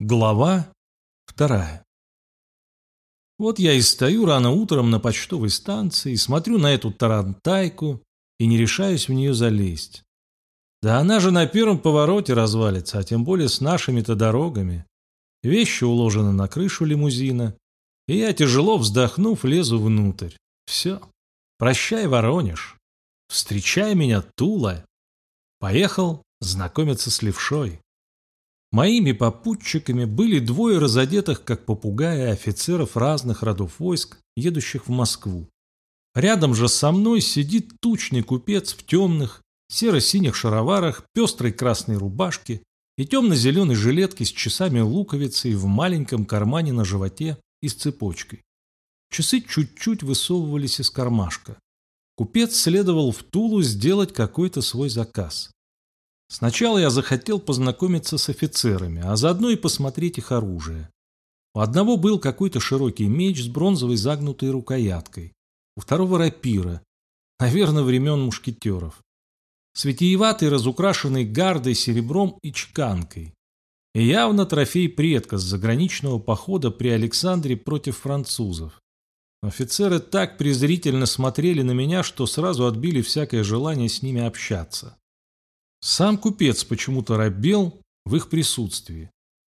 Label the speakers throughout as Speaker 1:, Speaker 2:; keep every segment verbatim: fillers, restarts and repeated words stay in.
Speaker 1: Глава вторая. Вот я и стою рано утром на почтовой станции, смотрю на эту тарантайку и не решаюсь в нее залезть. Да она же на первом повороте развалится, а тем более с нашими-то дорогами. Вещи уложены на крышу лимузина, и я, тяжело вздохнув, лезу внутрь. Все. Прощай, Воронеж. Встречай меня, Тула. Поехал знакомиться с левшой. Моими попутчиками были двое разодетых, как попугаи, офицеров разных родов войск, едущих в Москву. Рядом же со мной сидит тучный купец в темных, серо-синих шароварах, пестрой красной рубашке и темно-зеленой жилетке с часами луковицей в маленьком кармане на животе и с цепочкой. Часы чуть-чуть высовывались из кармашка. Купец следовал в Тулу сделать какой-то свой заказ. Сначала я захотел познакомиться с офицерами, а заодно и посмотреть их оружие. У одного был какой-то широкий меч с бронзовой загнутой рукояткой, у второго рапира, наверное, времен мушкетеров, с витиеватой разукрашенной гардой, серебром и чеканкой. И явно трофей предка с заграничного похода при Александре против французов. Офицеры так презрительно смотрели на меня, что сразу отбили всякое желание с ними общаться. Сам купец почему-то робел в их присутствии.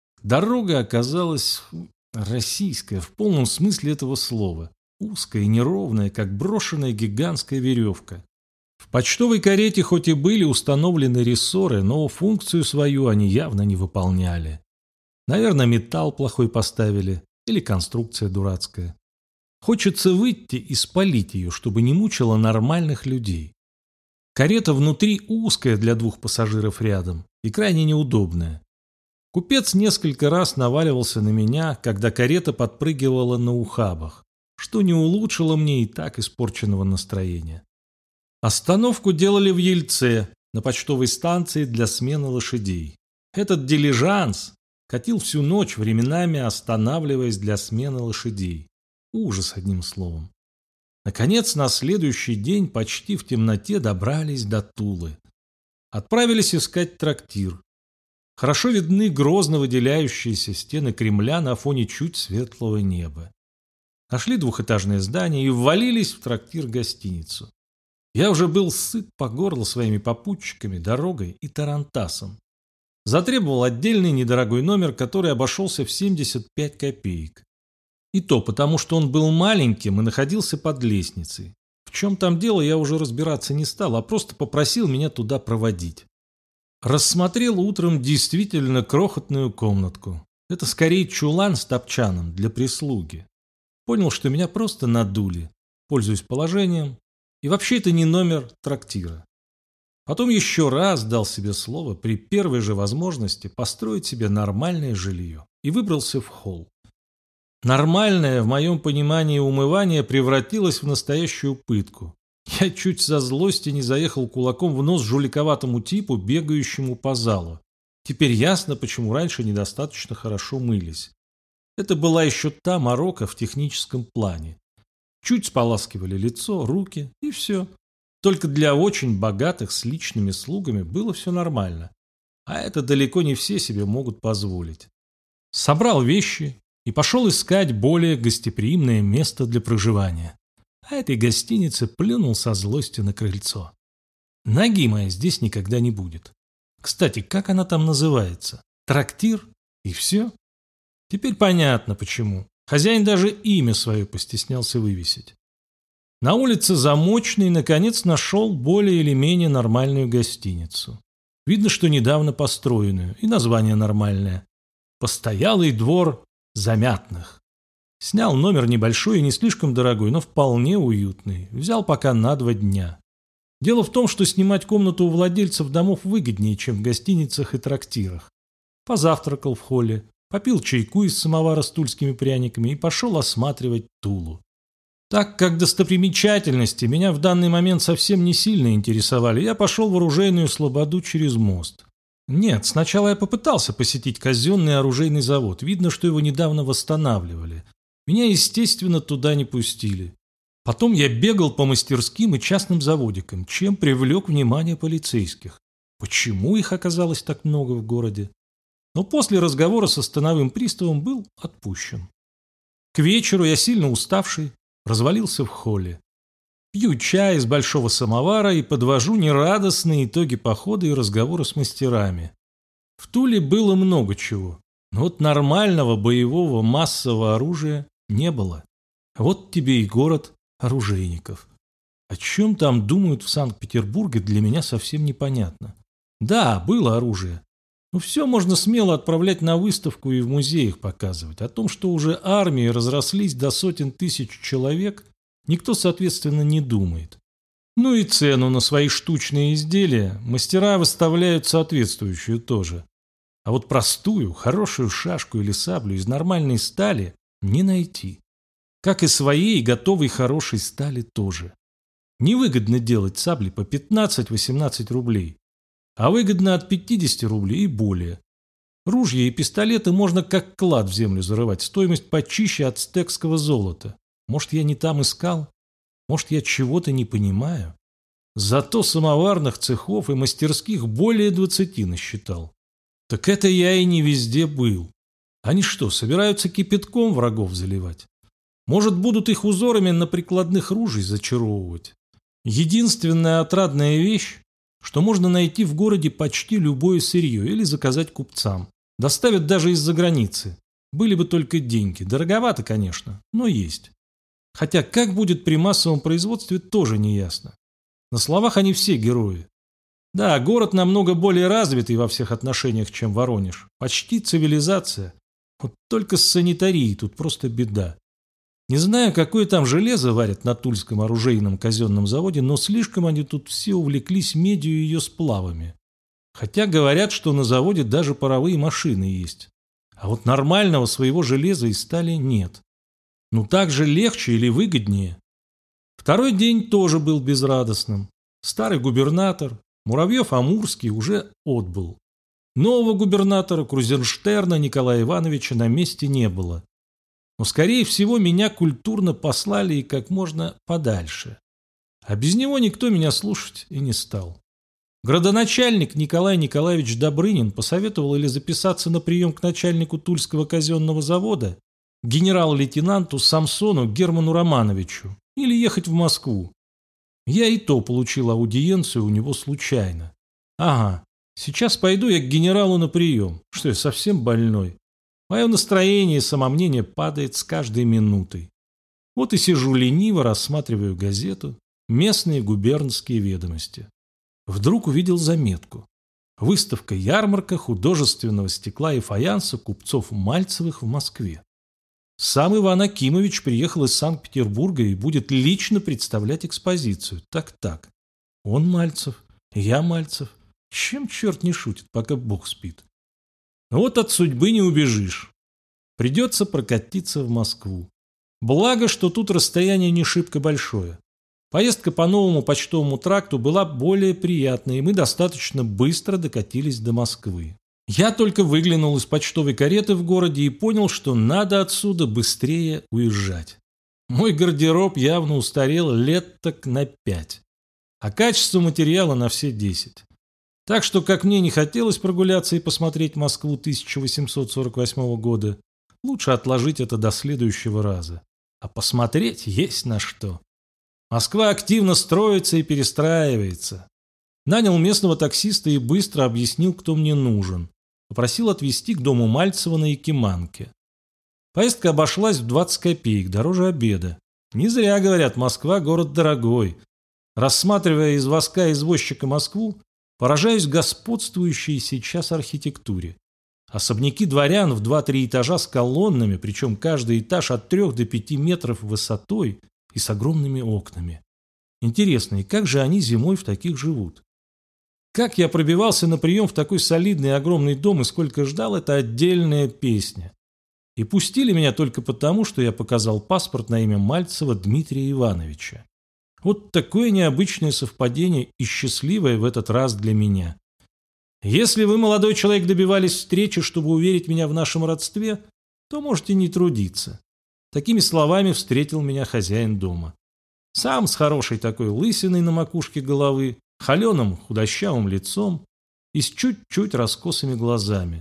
Speaker 1: Дорога оказалась российская в полном смысле этого слова, узкая и неровная, как брошенная гигантская веревка. В почтовой карете хоть и были установлены рессоры, но функцию свою они явно не выполняли. Наверное, металл плохой поставили или конструкция дурацкая. Хочется выйти и спалить ее, чтобы не мучила нормальных людей. Карета внутри узкая для двух пассажиров рядом и крайне неудобная. Купец несколько раз наваливался на меня, когда карета подпрыгивала на ухабах, что не улучшило мне и так испорченного настроения. Остановку делали в Ельце, на почтовой станции для смены лошадей. Этот дилижанс катил всю ночь, временами останавливаясь для смены лошадей. Ужас, одним словом. Наконец, на следующий день почти в темноте добрались до Тулы. Отправились искать трактир. Хорошо видны грозно выделяющиеся стены Кремля на фоне чуть светлого неба. Нашли двухэтажное здание и ввалились в трактир-гостиницу. Я уже был сыт по горло своими попутчиками, дорогой и тарантасом. Затребовал отдельный недорогой номер, который обошелся в семьдесят пять копеек. И то потому, что он был маленьким и находился под лестницей. В чем там дело, я уже разбираться не стал, а просто попросил меня туда проводить. Рассмотрел утром действительно крохотную комнатку. Это скорее чулан с топчаном для прислуги. Понял, что меня просто надули, пользуюсь положением, и вообще это не номер трактира. Потом еще раз дал себе слово при первой же возможности построить себе нормальное жилье и выбрался в холл. Нормальное, в моем понимании, умывание превратилось в настоящую пытку. Я чуть со злости не заехал кулаком в нос жуликоватому типу, бегающему по залу. Теперь ясно, почему раньше недостаточно хорошо мылись. Это была еще та морока в техническом плане. Чуть споласкивали лицо, руки, и все. Только для очень богатых с личными слугами было все нормально. А это далеко не все себе могут позволить. Собрал вещи и пошел искать более гостеприимное место для проживания. А этой гостинице плюнул со злостью на крыльцо. Ноги моей здесь никогда не будет. Кстати, как она там называется? Трактир? И все? Теперь понятно, почему. Хозяин даже имя свое постеснялся вывесить. На улице Замочной наконец нашел более или менее нормальную гостиницу. Видно, что недавно построенную, и название нормальное. «Постоялый двор Замятных». Снял номер небольшой и не слишком дорогой, но вполне уютный. Взял пока на два дня. Дело в том, что снимать комнату у владельцев домов выгоднее, чем в гостиницах и трактирах. Позавтракал в холле, попил чайку из самовара с тульскими пряниками и пошел осматривать Тулу. Так как достопримечательности меня в данный момент совсем не сильно интересовали, я пошел в оружейную слободу через мост. Нет, сначала я попытался посетить казенный оружейный завод. Видно, что его недавно восстанавливали. Меня, естественно, туда не пустили. Потом я бегал по мастерским и частным заводикам, чем привлек внимание полицейских. Почему их оказалось так много в городе? но после разговора со становым приставом был отпущен. К вечеру я, сильно уставший, развалился в холле. Пью чай из большого самовара и подвожу нерадостные итоги похода и разговора с мастерами. В Туле было много чего, но вот нормального боевого массового оружия не было. Вот тебе и город оружейников. О чем там думают в Санкт-Петербурге, для меня совсем непонятно. Да, было оружие. Но все можно смело отправлять на выставку и в музеях показывать. О том, что уже армии разрослись до сотен тысяч человек, никто, соответственно, не думает. Ну и цену на свои штучные изделия мастера выставляют соответствующую тоже. А вот простую, хорошую шашку или саблю из нормальной стали не найти. Как и своей готовой хорошей стали тоже. Невыгодно делать сабли по пятнадцать-восемнадцать рублей, а выгодно от пятидесяти рублей и более. Ружья и пистолеты можно как клад в землю зарывать, стоимость почище ацтекского золота. Может, я не там искал? Может, я чего-то не понимаю? Зато самоварных цехов и мастерских более двадцати насчитал. Так это я и не везде был. Они что, собираются кипятком врагов заливать? Может, будут их узорами на прикладных ружей зачаровывать? Единственная отрадная вещь, что можно найти в городе почти любое сырье или заказать купцам. Доставят даже из-за границы. Были бы только деньги. Дороговато, конечно, но есть. Хотя как будет при массовом производстве, тоже не ясно. На словах они все герои. Да, город намного более развитый во всех отношениях, чем Воронеж. Почти цивилизация. Вот только с санитарией тут просто беда. Не знаю, какое там железо варят на Тульском оружейном казенном заводе, но слишком они тут все увлеклись медью и ее сплавами. Хотя говорят, что на заводе даже паровые машины есть. А вот нормального своего железа и стали нет. Ну так же легче или выгоднее. Второй день тоже был безрадостным. Старый губернатор, Муравьев-Амурский, уже отбыл. Нового губернатора Крузенштерна Николая Ивановича на месте не было. Но, скорее всего, меня культурно послали и как можно подальше. А без него никто меня слушать и не стал. Градоначальник Николай Николаевич Добрынин посоветовал или записаться на прием к начальнику Тульского казенного завода, генерал-лейтенанту Самсону Герману Романовичу, или ехать в Москву. Я и то получил аудиенцию у него случайно. Ага, сейчас пойду я к генералу на прием. Что я, совсем больной? Мое настроение и самомнение падает с каждой минутой. Вот и сижу лениво, рассматриваю газету «Местные губернские ведомости». Вдруг увидел заметку. Выставка-ярмарка художественного стекла и фаянса купцов Мальцевых в Москве. Сам Иван Акимович приехал из Санкт-Петербурга и будет лично представлять экспозицию. Так-так. Он Мальцев, я Мальцев. Чем черт не шутит, пока Бог спит? Но вот от судьбы не убежишь. Придется прокатиться в Москву. Благо, что тут расстояние не шибко большое. Поездка по новому почтовому тракту была более приятной, и мы достаточно быстро докатились до Москвы. Я только выглянул из почтовой кареты в городе и понял, что надо отсюда быстрее уезжать. Мой гардероб явно устарел лет так на пять, а качество материала на все десять. Так что, как мне не хотелось прогуляться и посмотреть Москву тысяча восемьсот сорок восьмого года, лучше отложить это до следующего раза. А посмотреть есть на что. Москва активно строится и перестраивается. Нанял местного таксиста и быстро объяснил, кто мне нужен. Попросил отвезти к дому Мальцева на Якиманке. Поездка обошлась в двадцать копеек, дороже обеда. Не зря говорят, Москва – город дорогой. Рассматривая из воска извозчика Москву, поражаюсь господствующей сейчас архитектуре. Особняки дворян в два-три этажа с колоннами, причем каждый этаж от трех до пяти метров высотой и с огромными окнами. Интересно, и как же они зимой в таких живут? Как я пробивался на прием в такой солидный и огромный дом и сколько ждал, это отдельная песня. И пустили меня только потому, что я показал паспорт на имя Мальцева Дмитрия Ивановича. Вот такое необычное совпадение и счастливое в этот раз для меня. Если вы, молодой человек, добивались встречи, чтобы уверить меня в нашем родстве, то можете не трудиться. Такими словами встретил меня хозяин дома. Сам с хорошей такой лысиной на макушке головы, холеным худощавым лицом и с чуть-чуть раскосыми глазами.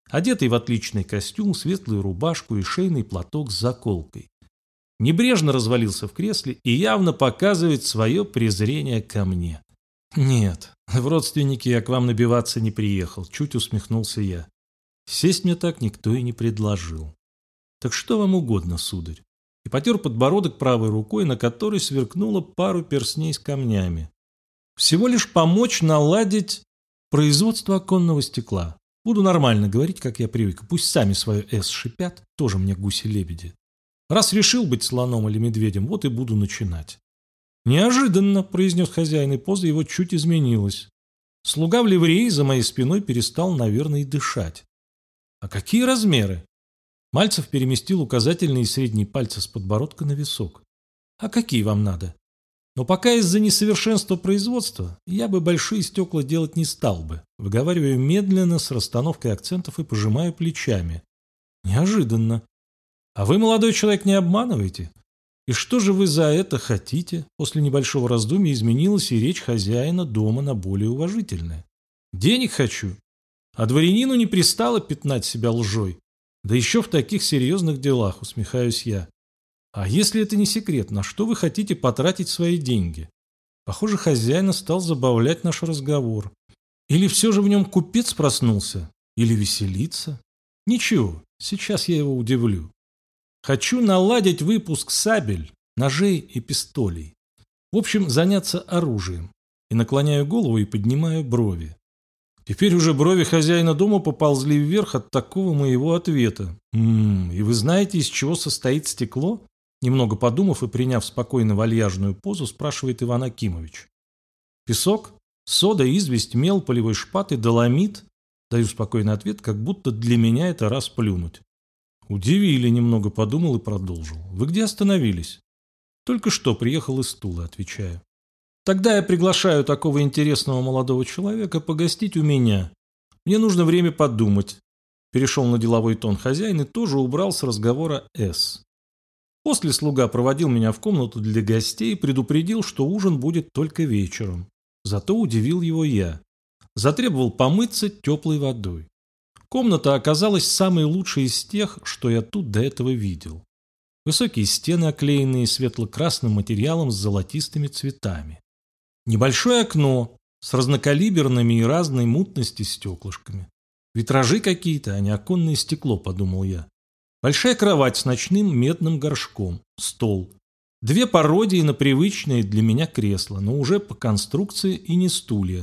Speaker 1: одетый в отличный костюм, светлую рубашку и шейный платок с заколкой. Небрежно развалился в кресле и явно показывает свое презрение ко мне. «Нет, в родственники я к вам набиваться не приехал», – чуть усмехнулся я. Сесть мне так никто и не предложил. «Так что вам угодно, сударь?» И потер подбородок правой рукой, на которой сверкнуло пару перстней с камнями. «Всего лишь помочь наладить производство оконного стекла. Буду нормально говорить, как я привык. Пусть сами свое «С» шипят, тоже мне гуси-лебеди. Раз решил быть слоном или медведем, вот и буду начинать». «Неожиданно», – произнес хозяин, и поза его чуть изменилась. Слуга в ливрее за моей спиной перестал, наверное, и дышать. «А какие размеры?» Мальцев переместил указательные и средние пальцы с подбородка на висок. «А какие вам надо? Но пока из-за несовершенства производства я бы большие стекла делать не стал бы», выговариваю медленно, с расстановкой акцентов и пожимаю плечами. «Неожиданно. А вы, молодой человек, не обманываете? И что же вы за это хотите?» После небольшого раздумья изменилась и речь хозяина дома на более уважительная. «Денег хочу. А дворянину не пристало пятнать себя лжой. Да еще в таких серьезных делах», усмехаюсь я. «А если это не секрет, на что вы хотите потратить свои деньги?» Похоже, хозяина стал забавлять наш разговор. Или все же в нем купец проснулся? Или веселится? Ничего, сейчас я его удивлю. Хочу наладить выпуск сабель, ножей и пистолей. В общем, заняться оружием. И наклоняю голову и поднимаю брови. Теперь уже брови хозяина дома поползли вверх от такого моего ответа. «Ммм, и вы знаете, из чего состоит стекло?» Немного подумав и приняв спокойно вальяжную позу, спрашивает Иван Акимович. «Песок, сода, известь, мел, полевой шпат и доломит?» Даю спокойный ответ, как будто для меня это раз плюнуть. Удивили, немного подумал и продолжил. «Вы где остановились?» «Только что приехал из Тулы», отвечаю. «Тогда я приглашаю такого интересного молодого человека погостить у меня. Мне нужно время подумать». Перешел на деловой тон хозяин и тоже убрал с разговора «С». После слуга проводил меня в комнату для гостей и предупредил, что ужин будет только вечером. Зато удивил его я. Затребовал помыться теплой водой. Комната оказалась самой лучшей из тех, что я тут до этого видел. Высокие стены, оклеенные светло-красным материалом с золотистыми цветами. Небольшое окно с разнокалиберными и разной мутности стеклышками. Витражи какие-то, а не оконное стекло, подумал я. Большая кровать с ночным медным горшком, стол. Две пародии на привычные для меня кресла, но уже по конструкции и не стулья.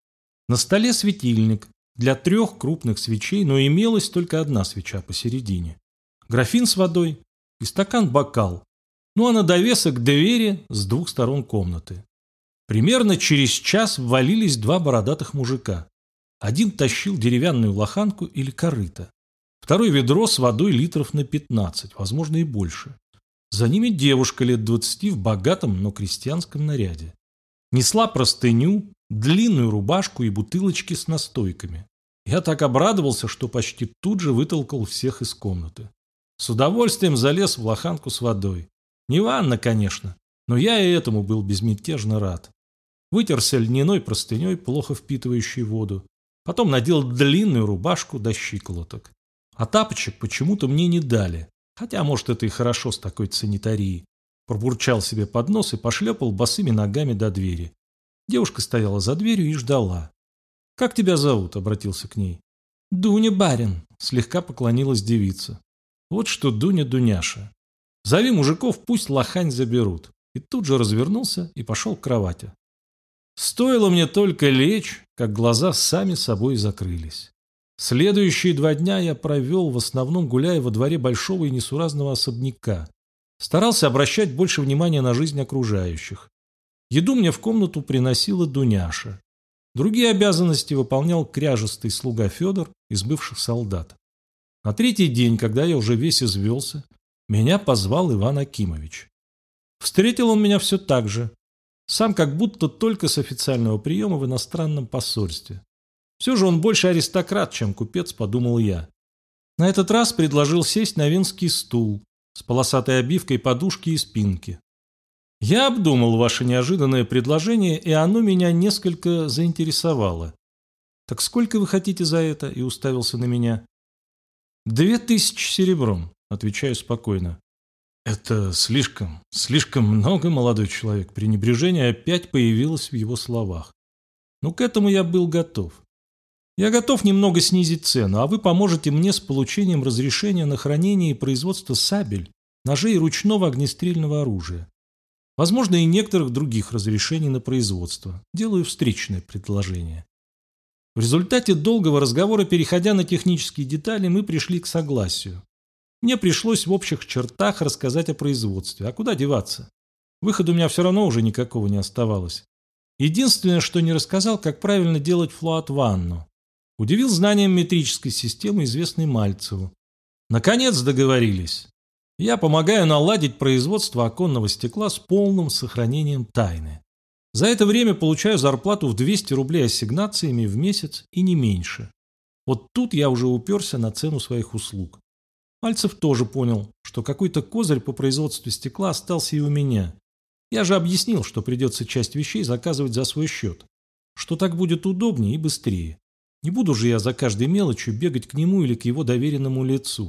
Speaker 1: На столе светильник для трех крупных свечей, но имелась только одна свеча посередине. Графин с водой и стакан-бокал. Ну а на довесок двери с двух сторон комнаты. Примерно через час ввалились два бородатых мужика. Один тащил деревянную лоханку или корыто. Второй ведро с водой литров на пятнадцать, возможно и больше. За ними девушка лет двадцати в богатом, но крестьянском наряде. Несла простыню, длинную рубашку и бутылочки с настойками. Я так обрадовался, что почти тут же вытолкал всех из комнаты. С удовольствием залез в лоханку с водой. Не ванна, конечно, но я и этому был безмятежно рад. Вытерся льняной простыней, плохо впитывающей воду. Потом надел длинную рубашку до щиколоток. А тапочек почему-то мне не дали. Хотя, может, это и хорошо с такой санитарией. Пробурчал себе под нос и пошлепал босыми ногами до двери. Девушка стояла за дверью и ждала. «Как тебя зовут?» – обратился к ней. «Дуня, барин», – слегка поклонилась девица. «Вот что, Дуня, Дуняша. Зови мужиков, пусть лохань заберут». И тут же развернулся и пошел к кровати. Стоило мне только лечь, как глаза сами собой закрылись. Следующие два дня я провел, в основном гуляя во дворе большого и несуразного особняка. Старался обращать больше внимания на жизнь окружающих. Еду мне в комнату приносила Дуняша. Другие обязанности выполнял кряжестый слуга Федор из бывших солдат. На третий день, когда я уже весь извелся, меня позвал Иван Акимович. Встретил он меня все так же. Сам как будто только с официального приема в иностранном посольстве. Все же он больше аристократ, чем купец, подумал я. На этот раз предложил сесть на венский стул с полосатой обивкой подушки и спинки. Я обдумал ваше неожиданное предложение, и оно меня несколько заинтересовало. «Так сколько вы хотите за это?» и уставился на меня. Две тысячи серебром, отвечаю спокойно. Это слишком, слишком много, молодой человек. Пренебрежение опять появилось в его словах. Но к этому я был готов. Я готов немного снизить цену, а вы поможете мне с получением разрешения на хранение и производство сабель, ножей и ручного огнестрельного оружия. Возможно, и некоторых других разрешений на производство. Делаю встречное предложение. В результате долгого разговора, переходя на технические детали, мы пришли к согласию. Мне пришлось в общих чертах рассказать о производстве. А куда деваться? Выхода у меня все равно уже никакого не оставалось. Единственное, что не рассказал, как правильно делать флуат-ванну. Удивил знанием метрической системы, известной Мальцеву. Наконец договорились. Я помогаю наладить производство оконного стекла с полным сохранением тайны. За это время получаю зарплату в двести рублей ассигнациями в месяц и не меньше. Вот тут я уже уперся на цену своих услуг. Мальцев тоже понял, что какой-то козырь по производству стекла остался и у меня. Я же объяснил, что придется часть вещей заказывать за свой счет, что так будет удобнее и быстрее. Не буду же я за каждой мелочью бегать к нему или к его доверенному лицу.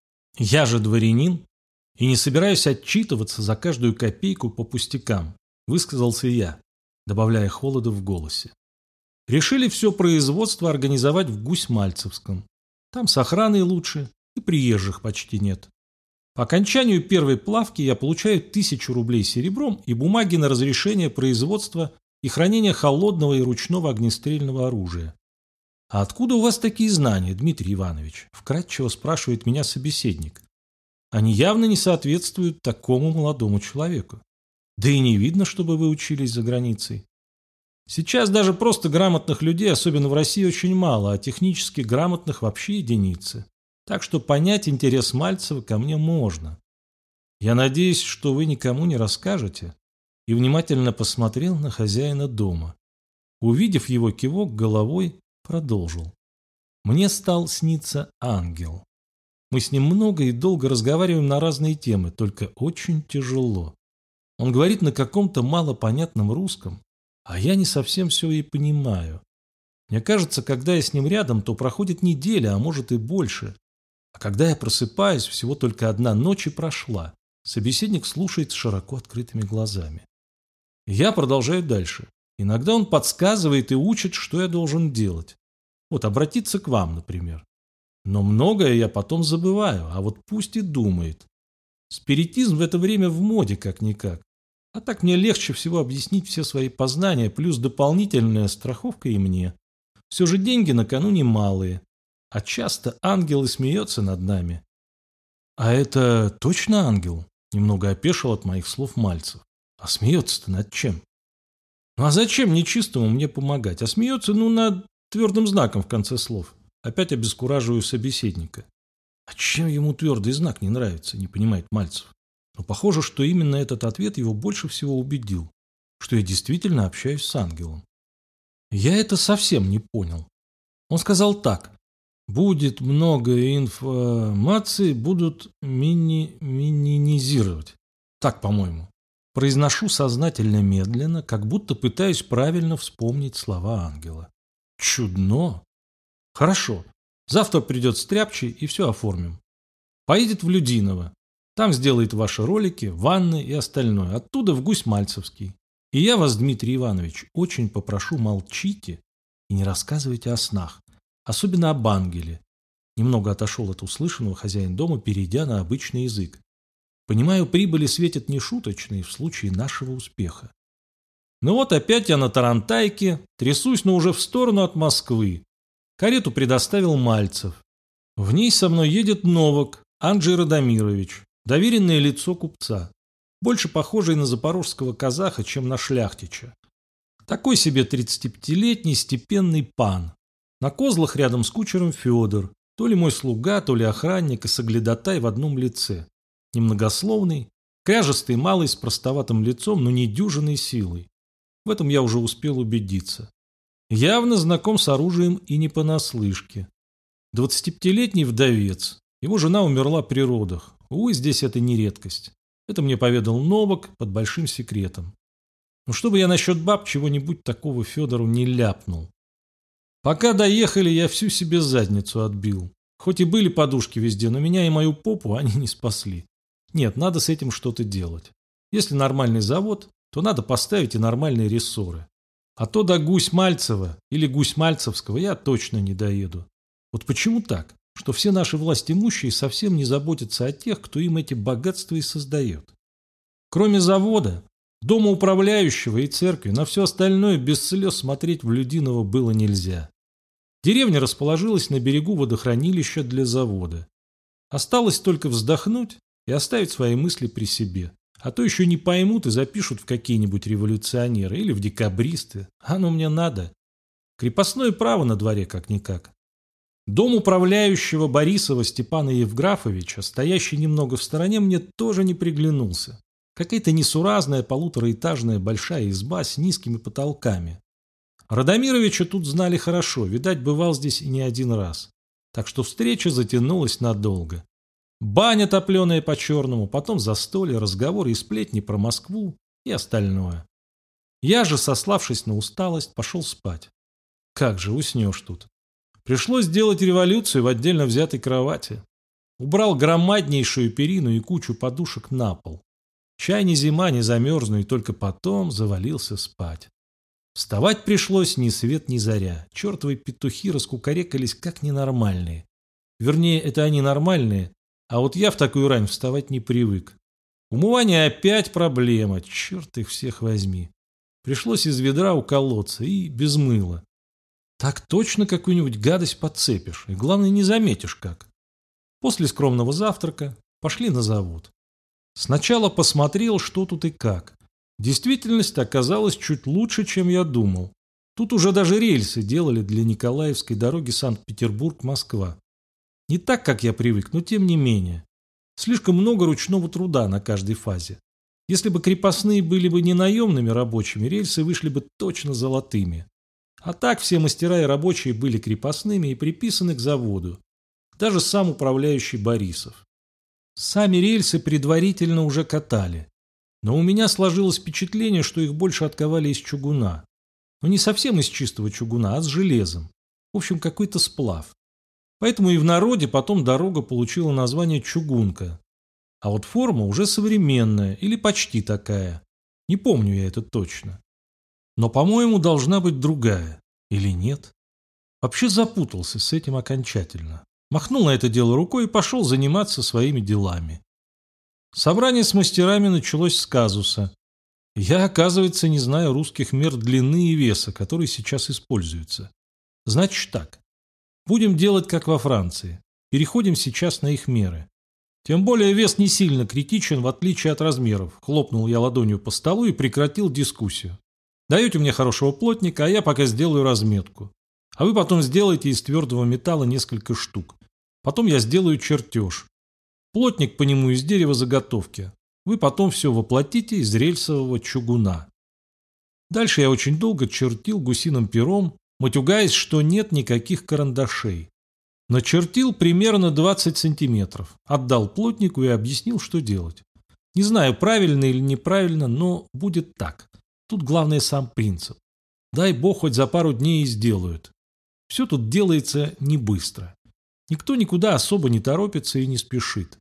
Speaker 1: Я же дворянин и не собираюсь отчитываться за каждую копейку по пустякам, высказался я, добавляя холода в голосе. Решили все производство организовать в Гусь-Мальцевском. Там с охраной лучше и приезжих почти нет. По окончанию первой плавки я получаю тысячу рублей серебром и бумаги на разрешение производства и хранения холодного и ручного огнестрельного оружия. «А откуда у вас такие знания, Дмитрий Иванович?» – вкратчиво спрашивает меня собеседник. Они явно не соответствуют такому молодому человеку. Да и не видно, чтобы вы учились за границей. Сейчас даже просто грамотных людей, особенно в России, очень мало, а технически грамотных вообще единицы. Так что понять интерес Мальцева ко мне можно. Я надеюсь, что вы никому не расскажете. И внимательно посмотрел на хозяина дома. Увидев его кивок головой, продолжил. Мне стал сниться ангел. Мы с ним много и долго разговариваем на разные темы, только очень тяжело. Он говорит на каком-то малопонятном русском, а я не совсем все и понимаю. Мне кажется, когда я с ним рядом, то проходит неделя, а может и больше. А когда я просыпаюсь, всего только одна ночь и прошла. Собеседник слушает с широко открытыми глазами. Я продолжаю дальше. Иногда он подсказывает и учит, что я должен делать. Вот обратиться к вам, например. Но многое я потом забываю, а вот пусть и думает. Спиритизм в это время в моде как-никак. А так мне легче всего объяснить все свои познания, плюс дополнительная страховка и мне. Все же деньги на кону немалые. А часто ангел и смеется над нами. А это точно ангел? Немного опешил от моих слов Мальцев. А смеется-то над чем? Ну а зачем нечистому мне помогать? А смеется, ну, над твердым знаком в конце слов. Опять обескураживаю собеседника. А чем ему твердый знак не нравится, не понимает Мальцев. Но похоже, что именно этот ответ его больше всего убедил, что я действительно общаюсь с ангелом. Я это совсем не понял. Он сказал так. Будет много информации, будут мини минимизировать. Так, по-моему. Произношу сознательно медленно, как будто пытаюсь правильно вспомнить слова ангела. Чудно. Хорошо. Завтра придет стряпчий и все оформим. Поедет в Людиново. Там сделает ваши ролики, ванны и остальное. Оттуда в Гусь-Мальцевский. И я вас, Дмитрий Иванович, очень попрошу, молчите и не рассказывайте о снах. Особенно об ангеле. Немного отошел от услышанного хозяин дома, перейдя на обычный язык. Понимаю, прибыли светят нешуточные в случае нашего успеха. Ну вот опять я на тарантайке, трясусь, но уже в сторону от Москвы. Карету предоставил Мальцев. В ней со мной едет Новак Анджей Радомирович, доверенное лицо купца, больше похожий на запорожского казаха, чем на шляхтича. Такой себе тридцатипятилетний степенный пан. На козлах рядом с кучером Федор, то ли мой слуга, то ли охранник и соглядатай в одном лице. Немногословный, кряжестый малый с простоватым лицом, но недюжинной силой. В этом я уже успел убедиться. Явно знаком с оружием и не понаслышке. Двадцатипятилетний вдовец. Его жена умерла при родах. Увы, здесь это не редкость. Это мне поведал Новак под большим секретом. Ну, чтобы я насчет баб чего-нибудь такого Федору не ляпнул. Пока доехали, я всю себе задницу отбил. Хоть и были подушки везде, но меня и мою попу они не спасли. Нет, надо с этим что-то делать. Если нормальный завод, то надо поставить и нормальные рессоры. А то до Гусь-Мальцева или Гусь-Мальцевского я точно не доеду. Вот почему так, что все наши властимущие совсем не заботятся о тех, кто им эти богатства и создает? Кроме завода, дома управляющего и церкви, на все остальное без слез смотреть в Людиново было нельзя. Деревня расположилась на берегу водохранилища для завода. Осталось только вздохнуть и оставить свои мысли при себе. А то еще не поймут и запишут в какие-нибудь революционеры или в декабристы. Оно мне надо. Крепостное право на дворе как-никак. Дом управляющего Борисова Степана Евграфовича, стоящий немного в стороне, мне тоже не приглянулся. Какая-то несуразная полутораэтажная большая изба с низкими потолками. Радомировича тут знали хорошо, видать, бывал здесь и не один раз. Так что встреча затянулась надолго. Баня топленая по-черному, потом застолье, разговоры и сплетни про Москву и остальное. Я же, сославшись на усталость, пошел спать. Как же уснешь тут? Пришлось сделать революцию в отдельно взятой кровати. Убрал громаднейшую перину и кучу подушек на пол. Чай ни зима, не замерзну, и только потом завалился спать. Вставать пришлось ни свет ни заря. Чертовы петухи раскукарекались как ненормальные. Вернее, это они нормальные, а вот я в такую рань вставать не привык. Умывание опять проблема, черт их всех возьми. Пришлось из ведра у колодца и без мыла. Так точно какую-нибудь гадость подцепишь, и главное не заметишь как. После скромного завтрака пошли на завод. Сначала посмотрел, что тут и как. Действительность оказалась чуть лучше, чем я думал. Тут уже даже рельсы делали для Николаевской дороги Санкт-Петербург-Москва. Не так, как я привык, но тем не менее. Слишком много ручного труда на каждой фазе. Если бы крепостные были бы не наемными рабочими, рельсы вышли бы точно золотыми. А так все мастера и рабочие были крепостными и приписаны к заводу. Даже сам управляющий Борисов. Сами рельсы предварительно уже катали. Но у меня сложилось впечатление, что их больше отковали из чугуна. Но не совсем из чистого чугуна, а с железом. В общем, какой-то сплав. Поэтому и в народе потом дорога получила название чугунка. А вот форма уже современная или почти такая. Не помню я это точно. Но, по-моему, должна быть другая. Или нет? Вообще запутался с этим окончательно. Махнул на это дело рукой и пошел заниматься своими делами. Собрание с мастерами началось с казуса. Я, оказывается, не знаю русских мер длины и веса, которые сейчас используются. Значит так. Будем делать, как во Франции. Переходим сейчас на их меры. Тем более вес не сильно критичен, в отличие от размеров. Хлопнул я ладонью по столу и прекратил дискуссию. Даете мне хорошего плотника, а я пока сделаю разметку. А вы потом сделаете из твердого металла несколько штук. Потом я сделаю чертеж. Плотник по нему из дерева заготовки. Вы потом все воплотите из рельсового чугуна. Дальше я очень долго чертил гусиным пером, матюгаясь, что нет никаких карандашей. Начертил примерно двадцать сантиметров. Отдал плотнику и объяснил, что делать. Не знаю, правильно или неправильно, но будет так. Тут главное сам принцип. Дай бог, хоть за пару дней и сделают. Все тут делается не быстро. Никто никуда особо не торопится и не спешит.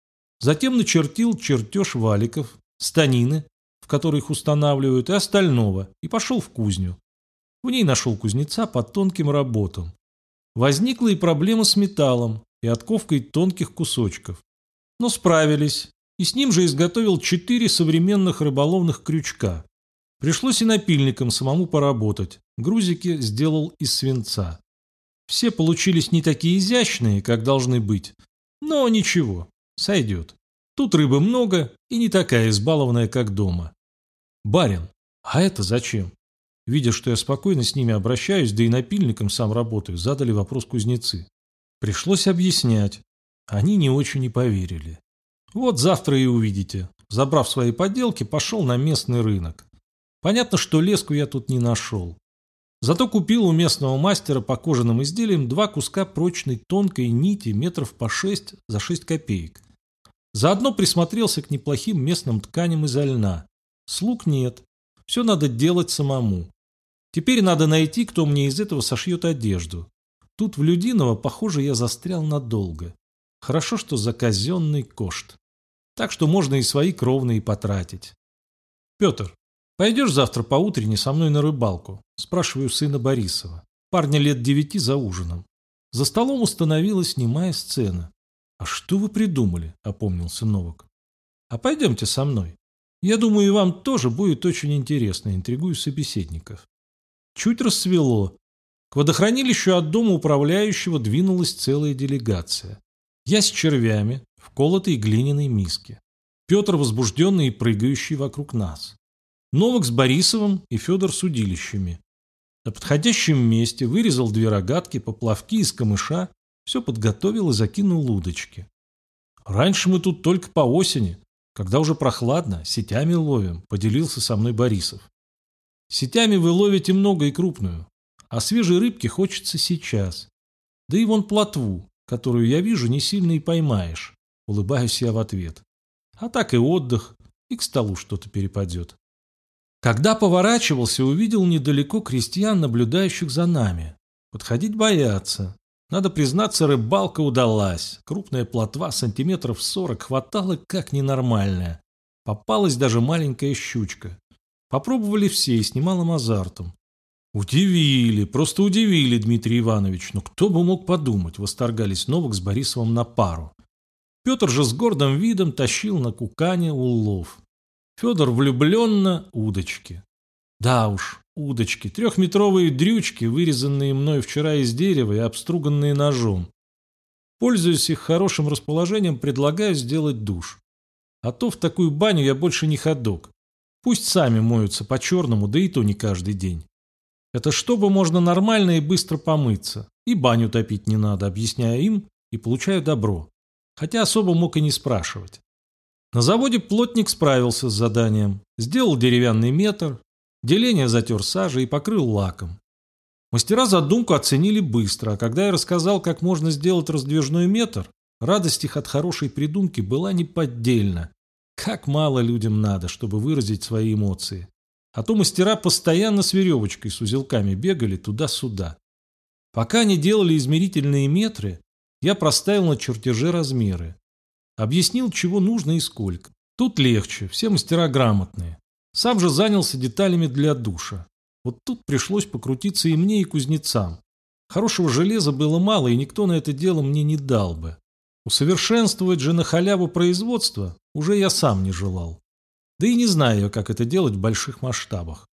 Speaker 1: Затем начертил чертеж валиков, станины, в которых устанавливают, и остального, и пошел в кузню. В ней нашел кузнеца по тонким работам. Возникла и проблема с металлом и отковкой тонких кусочков. Но справились, и с ним же изготовил четыре современных рыболовных крючка. Пришлось и напильником самому поработать. Грузики сделал из свинца. Все получились не такие изящные, как должны быть, но ничего, сойдет. Тут рыбы много и не такая избалованная, как дома. Барин, а это зачем? Видя, что я спокойно с ними обращаюсь, да и напильником сам работаю, задали вопрос кузнецы. Пришлось объяснять. Они не очень и поверили. Вот завтра и увидите. Забрав свои поделки, пошел на местный рынок. Понятно, что леску я тут не нашел. Зато купил у местного мастера по кожаным изделиям два куска прочной тонкой нити метров по шесть за шесть копеек. Заодно присмотрелся к неплохим местным тканям изо льна. Слуг нет. Все надо делать самому. Теперь надо найти, кто мне из этого сошьет одежду. Тут в Людиново, похоже, я застрял надолго. Хорошо, что за казенный кошт. Так что можно и свои кровные потратить. Петр, пойдешь завтра поутренне со мной на рыбалку? Спрашиваю сына Борисова. Парня лет девяти за ужином. За столом установилась немая сцена. «А что вы придумали?» – опомнился Новак. «А пойдемте со мной. Я думаю, и вам тоже будет очень интересно», – интригую собеседников. Чуть рассвело. К водохранилищу от дома управляющего двинулась целая делегация. Я с червями в колотой глиняной миске. Петр возбужденный и прыгающий вокруг нас. Новак с Борисовым и Федор с удилищами. На подходящем месте вырезал две рогатки, поплавки из камыша, все подготовил и закинул удочки. Раньше мы тут только по осени, когда уже прохладно, сетями ловим, поделился со мной Борисов. Сетями вы ловите много и крупную, а свежей рыбки хочется сейчас. Да и вон плотву, которую я вижу, не сильно и поймаешь, улыбаюсь я в ответ. А так и отдых, и к столу что-то перепадет. Когда поворачивался, увидел недалеко крестьян, наблюдающих за нами. Подходить боятся. Надо признаться, рыбалка удалась. Крупная плотва сантиметров сорок хватала как ненормальная. Попалась даже маленькая щучка. Попробовали все и с немалым азартом. Удивили, просто удивили, Дмитрий Иванович. Но кто бы мог подумать, восторгались Новак с Борисовым на пару. Петр же с гордым видом тащил на кукане улов. Федор влюбленно удочки. Да уж, удочки, трехметровые дрючки, вырезанные мной вчера из дерева и обструганные ножом. Пользуясь их хорошим расположением, предлагаю сделать душ. А то в такую баню я больше не ходок. Пусть сами моются по-черному, да и то не каждый день. Это чтобы можно нормально и быстро помыться. И баню топить не надо, объясняя им, и получаю добро. Хотя особо мог и не спрашивать. На заводе плотник справился с заданием. Сделал деревянный метр, деление затер сажей и покрыл лаком. Мастера задумку оценили быстро, а когда я рассказал, как можно сделать раздвижной метр, радость их от хорошей придумки была неподдельна. Как мало людям надо, чтобы выразить свои эмоции. А то мастера постоянно с веревочкой с узелками бегали туда-сюда. Пока они делали измерительные метры, я проставил на чертеже размеры. Объяснил, чего нужно и сколько. Тут легче, все мастера грамотные. Сам же занялся деталями для душа. Вот тут пришлось покрутиться и мне, и кузнецам. Хорошего железа было мало, и никто на это дело мне не дал бы. Усовершенствовать же на халяву производства уже я сам не желал. Да и не знаю, как это делать в больших масштабах.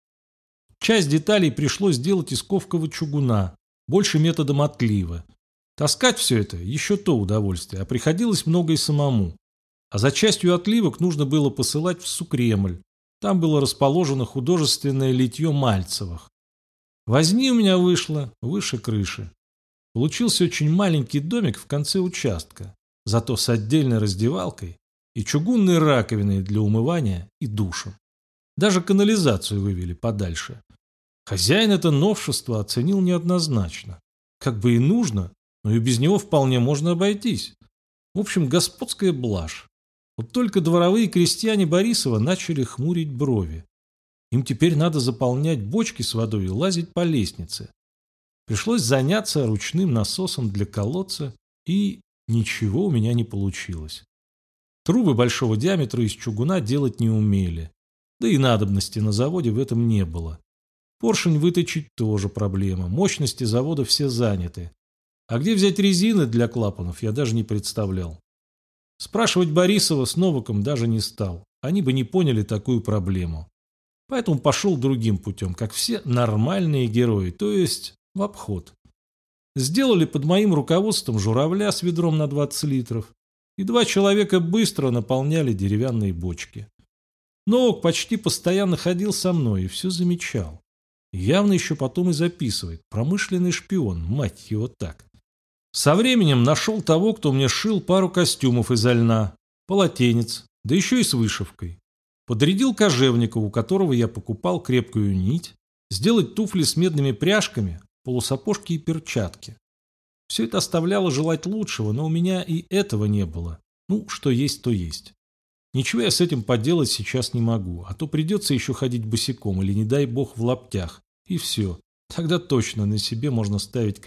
Speaker 1: Часть деталей пришлось сделать из ковкого чугуна, больше методом отлива. Таскать все это еще то удовольствие, а приходилось много и самому. А за частью отливок нужно было посылать в Сукремль. Там было расположено художественное литье Мальцевых. Возни у меня вышло выше крыши. Получился очень маленький домик в конце участка, зато с отдельной раздевалкой и чугунной раковиной для умывания и душем. Даже канализацию вывели подальше. Хозяин это новшество оценил неоднозначно. Как бы и нужно, но и без него вполне можно обойтись. В общем, господская блажь. Вот только дворовые крестьяне Борисова начали хмурить брови. Им теперь надо заполнять бочки с водой и лазить по лестнице. Пришлось заняться ручным насосом для колодца, и ничего у меня не получилось. Трубы большого диаметра из чугуна делать не умели. Да и надобности на заводе в этом не было. Поршень выточить тоже проблема. Мощности завода все заняты. А где взять резины для клапанов, я даже не представлял. Спрашивать Борисова с Новаком даже не стал. Они бы не поняли такую проблему. Поэтому пошел другим путем, как все нормальные герои, то есть в обход. Сделали под моим руководством журавля с ведром на двадцать литров, и два человека быстро наполняли деревянные бочки. Новак почти постоянно ходил со мной и все замечал. Явно еще потом и записывает. Промышленный шпион, мать его так. Со временем нашел того, кто мне шил пару костюмов изо льна, полотенец, да еще и с вышивкой. Подрядил кожевника, у которого я покупал крепкую нить, сделать туфли с медными пряжками, полусапожки и перчатки. Все это оставляло желать лучшего, но у меня и этого не было. Ну, что есть, то есть. Ничего я с этим поделать сейчас не могу, а то придется еще ходить босиком или, не дай бог, в лаптях. И все. Тогда точно на себе можно ставить крест.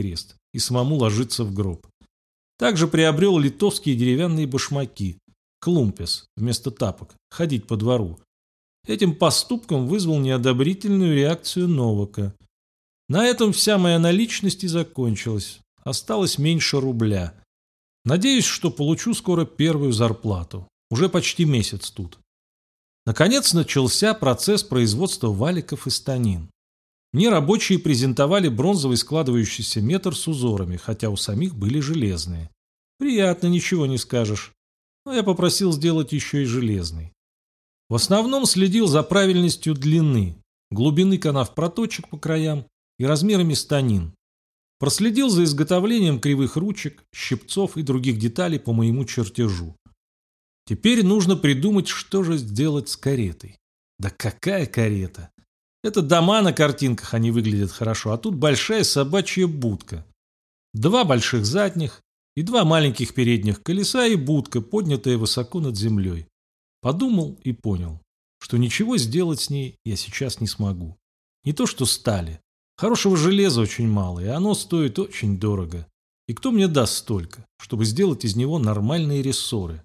Speaker 1: и самому ложиться в гроб. Также приобрел литовские деревянные башмаки, клумпес, вместо тапок, ходить по двору. Этим поступком вызвал неодобрительную реакцию Новака. На этом вся моя наличность и закончилась. Осталось меньше рубля. Надеюсь, что получу скоро первую зарплату. Уже почти месяц тут. Наконец начался процесс производства валиков и станин. Мне рабочие презентовали бронзовый складывающийся метр с узорами, хотя у самих были железные. Приятно, ничего не скажешь. Но я попросил сделать еще и железный. В основном следил за правильностью длины, глубины канав-проточек по краям и размерами станин. Проследил за изготовлением кривых ручек, щипцов и других деталей по моему чертежу. Теперь нужно придумать, что же сделать с каретой. Да какая карета? Это дома на картинках, они выглядят хорошо, а тут большая собачья будка. Два больших задних и два маленьких передних колеса и будка, поднятая высоко над землей. Подумал и понял, что ничего сделать с ней я сейчас не смогу. Не то что стали. Хорошего железа очень мало, и оно стоит очень дорого. И кто мне даст столько, чтобы сделать из него нормальные рессоры?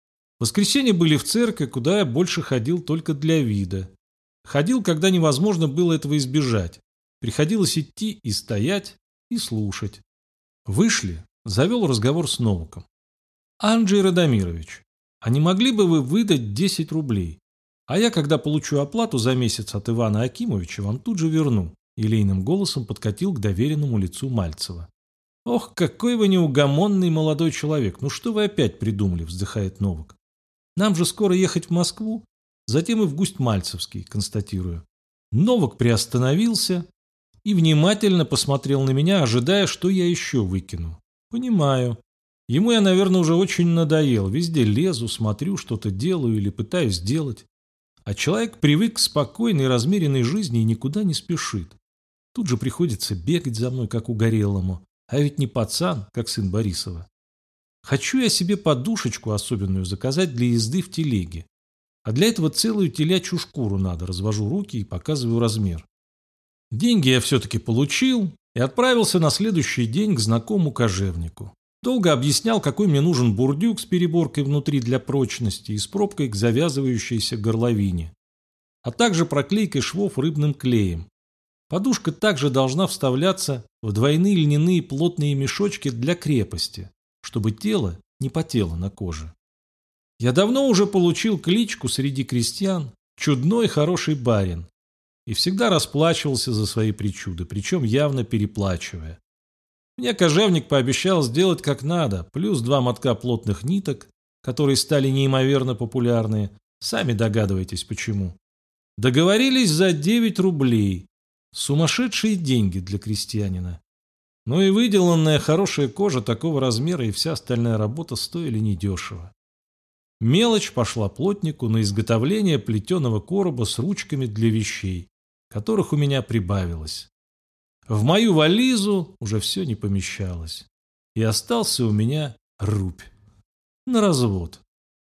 Speaker 1: В воскресенье были в церкви, куда я больше ходил только для вида. Ходил, когда невозможно было этого избежать. Приходилось идти и стоять, и слушать. Вышли, завел разговор с Новаком. «Анджей Радомирович, а не могли бы вы выдать десять рублей? А я, когда получу оплату за месяц от Ивана Акимовича, вам тут же верну», елейным голосом подкатил к доверенному лицу Мальцева. «Ох, какой вы неугомонный молодой человек! Ну что вы опять придумали?» – вздыхает Новак. «Нам же скоро ехать в Москву, затем и в Густь-Мальцевский», констатирую. Новак приостановился и внимательно посмотрел на меня, ожидая, что я еще выкину. Понимаю. Ему я, наверное, уже очень надоел. Везде лезу, смотрю, что-то делаю или пытаюсь сделать. А человек привык к спокойной, размеренной жизни и никуда не спешит. Тут же приходится бегать за мной, как угорелому. А ведь не пацан, как сын Борисова. Хочу я себе подушечку особенную заказать для езды в телеге. А для этого целую телячью шкуру надо. Развожу руки и показываю размер. Деньги я все-таки получил и отправился на следующий день к знакомому кожевнику. Долго объяснял, какой мне нужен бурдюк с переборкой внутри для прочности и с пробкой к завязывающейся горловине, а также проклейкой швов рыбным клеем. Подушка также должна вставляться в двойные льняные плотные мешочки для крепости, чтобы тело не потело на коже. Я давно уже получил кличку среди крестьян «Чудной хороший барин» и всегда расплачивался за свои причуды, причем явно переплачивая. Мне кожевник пообещал сделать как надо, плюс два мотка плотных ниток, которые стали неимоверно популярны, сами догадываетесь почему. Договорились за девять рублей. Сумасшедшие деньги для крестьянина. Но и выделанная хорошая кожа такого размера и вся остальная работа стоили недешево. Мелочь пошла плотнику на изготовление плетеного короба с ручками для вещей, которых у меня прибавилось. В мою вализу уже все не помещалось. И остался у меня рубь. На развод.